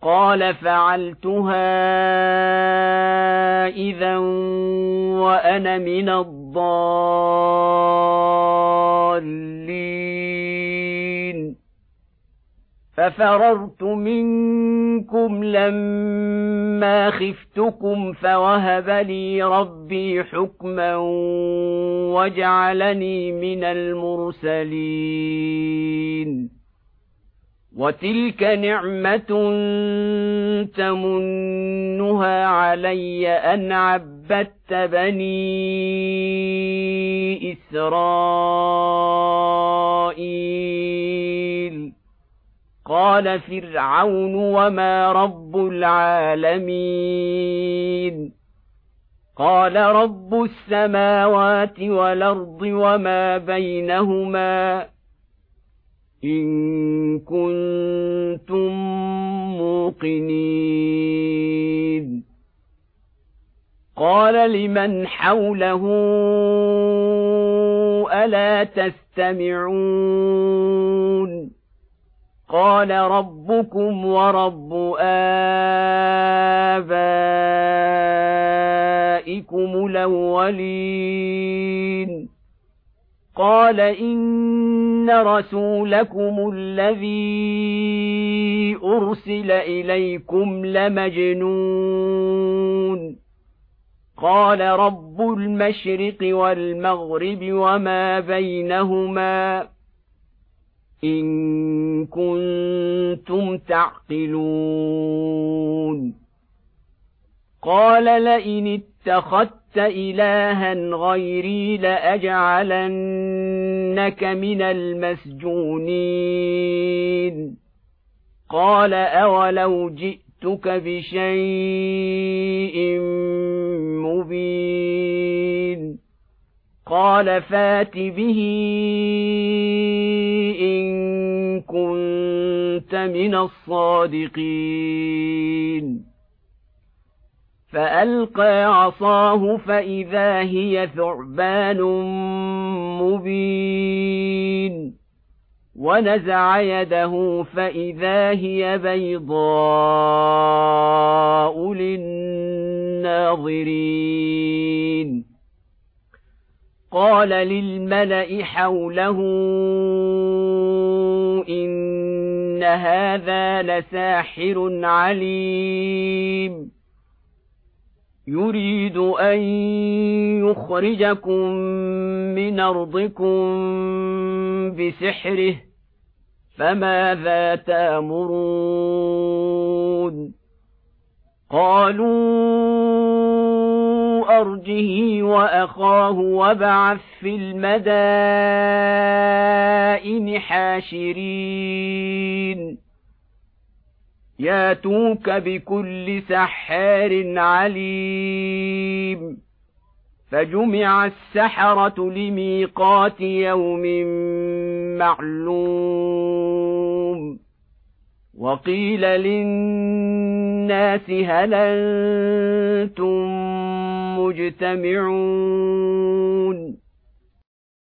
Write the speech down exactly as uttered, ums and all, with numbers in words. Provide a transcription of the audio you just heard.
قال فعلتها إذا وأنا من الضالين ففررت منكم لما خفتكم فوهب لي ربي حكما وجعلني من المرسلين وتلك نعمة تمنها علي أن عبدت بني إسرائيل قال فرعون وما رب العالمين قال رب السماوات والأرض وما بينهما إن كنتم موقنين قال لمن حوله ألا تستمعون قال ربكم ورب آبائكم الأولين قال إن رسولكم الذي أرسل إليكم لمجنون قال رب المشرق والمغرب وما بينهما إن كنتم تعقلون قال لئن اتخذت إلها غيري لأجعلنك من المسجونين قال أولو جئتك بشيء مبين قال فات به إن كنت من الصادقين فألقى عصاه فإذا هي ثعبان مبين ونزع يده فإذا هي بيضاء للناظرين قال للملأ حوله إن هذا لساحر عليم يريد أن يخرجكم من أرضكم بسحره فماذا تأمرون قالوا أرجه وأخاه وابعث في المدائن حاشرين ياتوك بكل سحار عليم فجمع السحرة لميقات يوم معلوم وقيل للناس هل أنتم مجتمعون